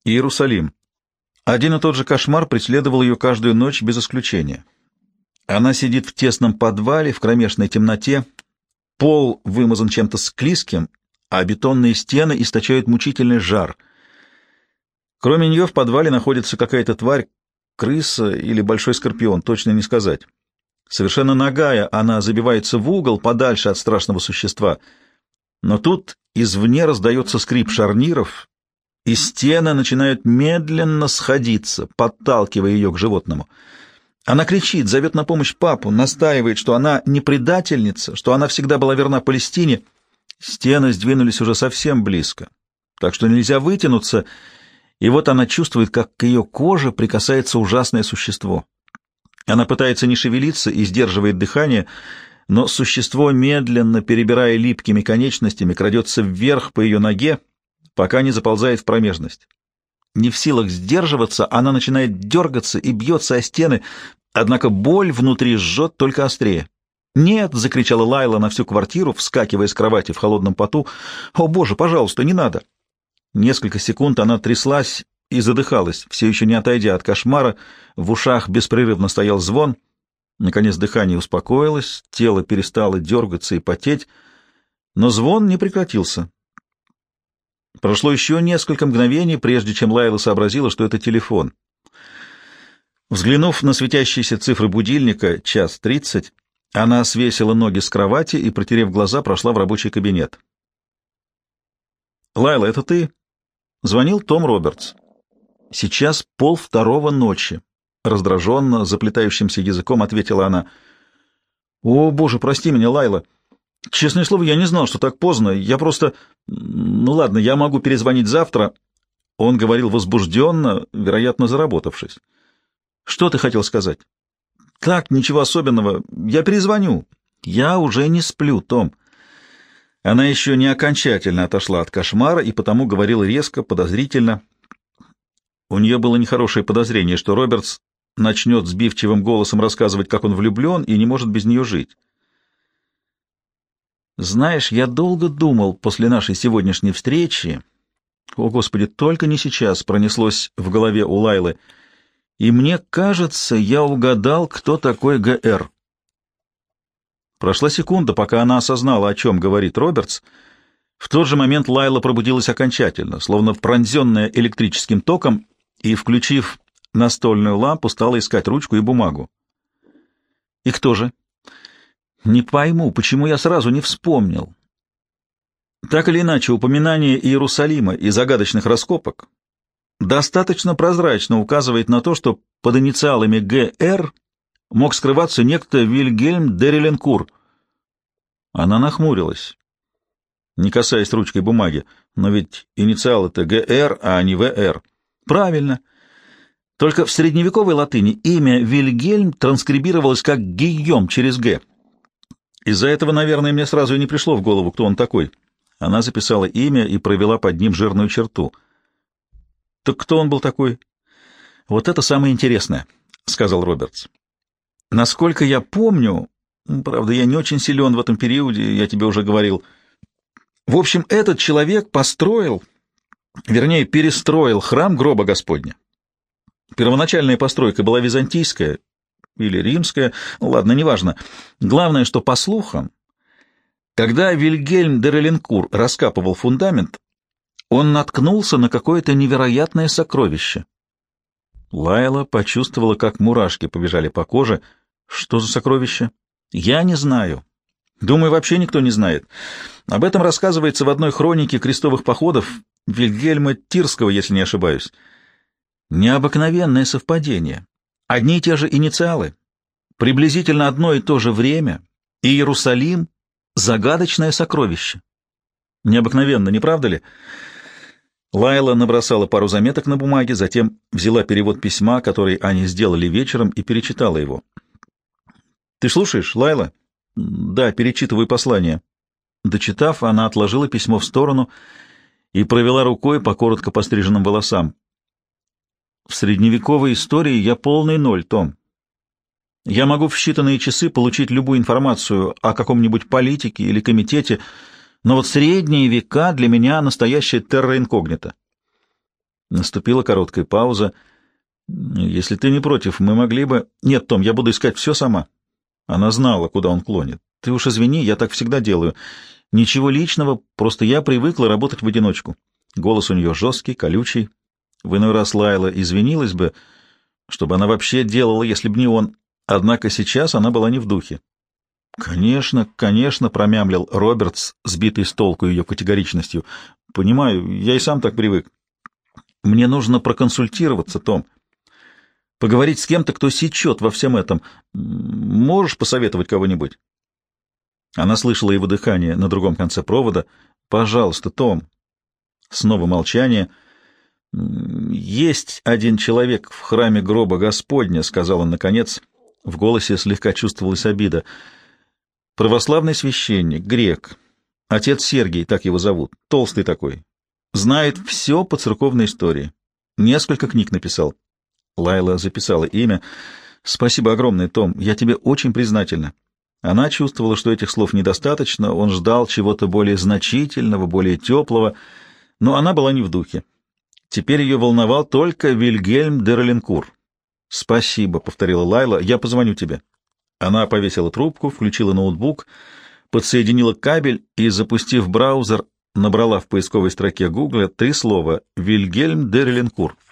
Иерусалим. Один и тот же кошмар преследовал ее каждую ночь без исключения. Она сидит в тесном подвале, в кромешной темноте, пол вымазан чем-то склизким, а бетонные стены источают мучительный жар. Кроме нее в подвале находится какая-то тварь, крыса или большой скорпион, точно не сказать. Совершенно нагая, она забивается в угол подальше от страшного существа. Но тут извне раздается скрип шарниров, и стены начинают медленно сходиться, подталкивая ее к животному. Она кричит, зовет на помощь папу, настаивает, что она не предательница, что она всегда была верна Палестине. Стены сдвинулись уже совсем близко, так что нельзя вытянуться, и вот она чувствует, как к ее коже прикасается ужасное существо. Она пытается не шевелиться и сдерживает дыхание, но существо, медленно перебирая липкими конечностями, крадется вверх по ее ноге, пока не заползает в промежность. Не в силах сдерживаться, она начинает дергаться и бьется о стены, однако боль внутри жжет только острее. «Нет!» — закричала Лайла на всю квартиру, вскакивая с кровати в холодном поту. «О, Боже, пожалуйста, не надо!» Несколько секунд она тряслась и задыхалась, все еще не отойдя от кошмара, в ушах беспрерывно стоял звон. Наконец дыхание успокоилось, тело перестало дергаться и потеть, но звон не прекратился. Прошло еще несколько мгновений, прежде чем Лайла сообразила, что это телефон. Взглянув на светящиеся цифры будильника, 1:30, она свесила ноги с кровати и, протерев глаза, прошла в рабочий кабинет. «Лайла, это ты?» — звонил Том Робертс. «Сейчас 1:30 ночи», — раздраженно, заплетающимся языком ответила она. «О, Боже, прости меня, Лайла. Честное слово, я не знал, что так поздно. Я просто... Ну ладно, я могу перезвонить завтра». Он говорил возбужденно, вероятно, заработавшись. «Что ты хотел сказать?» «Так, ничего особенного. Я перезвоню». «Я уже не сплю, Том». Она еще не окончательно отошла от кошмара и потому говорила резко, подозрительно. У нее было нехорошее подозрение, что Робертс начнет сбивчивым голосом рассказывать, как он влюблен и не может без нее жить. «Знаешь, я долго думал после нашей сегодняшней встречи...» «О, Господи, только не сейчас!» — пронеслось в голове у Лайлы. «И мне кажется, я угадал, кто такой ГР». Прошла секунда, пока она осознала, о чем говорит Робертс. В тот же момент Лайла пробудилась окончательно, словно пронзенная электрическим током, и, включив настольную лампу, стала искать ручку и бумагу. «И кто же?» «Не пойму, почему я сразу не вспомнил». Так или иначе, упоминание Иерусалима и загадочных раскопок достаточно прозрачно указывает на то, что под инициалами ГР мог скрываться некто Вильгельм де Реленкур. Она нахмурилась, не касаясь ручкой бумаги. Но ведь инициал — это ГР, а не ВР. Правильно. Только в средневековой латыни имя Вильгельм транскрибировалось как Гийом через Г. Из-за этого, наверное, мне сразу и не пришло в голову, кто он такой. Она записала имя и провела под ним жирную черту. Так кто он был такой? Вот это самое интересное, — сказал Робертс. Насколько я помню, правда, я не очень силен в этом периоде, я тебе уже говорил. В общем, этот человек построил, вернее, перестроил храм гроба Господня. Первоначальная постройка была византийская или римская, ну, ладно, неважно. Главное, что, по слухам, когда Вильгельм де Реленкур раскапывал фундамент, он наткнулся на какое-то невероятное сокровище. Лайла почувствовала, как мурашки побежали по коже. Что за сокровище? Я не знаю. Думаю, вообще никто не знает. Об этом рассказывается в одной хронике крестовых походов Вильгельма Тирского, если не ошибаюсь. Необыкновенное совпадение. Одни и те же инициалы. Приблизительно одно и то же время. И Иерусалим — загадочное сокровище. Необыкновенно, не правда ли? Лайла набросала пару заметок на бумаге, затем взяла перевод письма, который они сделали вечером, и перечитала его. «Ты слушаешь, Лайла?» «Да, перечитываю послание». Дочитав, она отложила письмо в сторону и провела рукой по коротко постриженным волосам. «В средневековой истории я полный ноль, Том. Я могу в считанные часы получить любую информацию о каком-нибудь политике или комитете, но вот средние века для меня настоящая терра инкогнита. Наступила короткая пауза. «Если ты не против, мы могли бы...» «Нет, Том, я буду искать все сама». Она знала, куда он клонит. «Ты уж извини, я так всегда делаю. Ничего личного, просто я привыкла работать в одиночку». Голос у нее жесткий, колючий. В иной раз Лайла извинилась бы, чтобы она вообще делала, если бы не он. Однако сейчас она была не в духе. «Конечно, конечно», — промямлил Робертс, сбитый с толку ее категоричностью. «Понимаю, я и сам так привык. Мне нужно проконсультироваться, Том. Поговорить с кем-то, кто сечет во всем этом. Можешь посоветовать кого-нибудь?» Она слышала его дыхание на другом конце провода. «Пожалуйста, Том». Снова молчание. «Есть один человек в храме гроба Господня», — сказал он наконец. В голосе слегка чувствовалась обида. «Православный священник, грек. Отец Сергий, так его зовут. Толстый такой. Знает все по церковной истории. Несколько книг написал». Лайла записала имя. «Спасибо огромное, Том. Я тебе очень признательна». Она чувствовала, что этих слов недостаточно. Он ждал чего-то более значительного, более теплого, но она была не в духе. Теперь ее волновал только Вильгельм де Роленкур. «Спасибо», — повторила Лайла, — «я позвоню тебе». Она повесила трубку, включила ноутбук, подсоединила кабель и, запустив браузер, набрала в поисковой строке Гугла 3 слова «Вильгельм де Роленкур».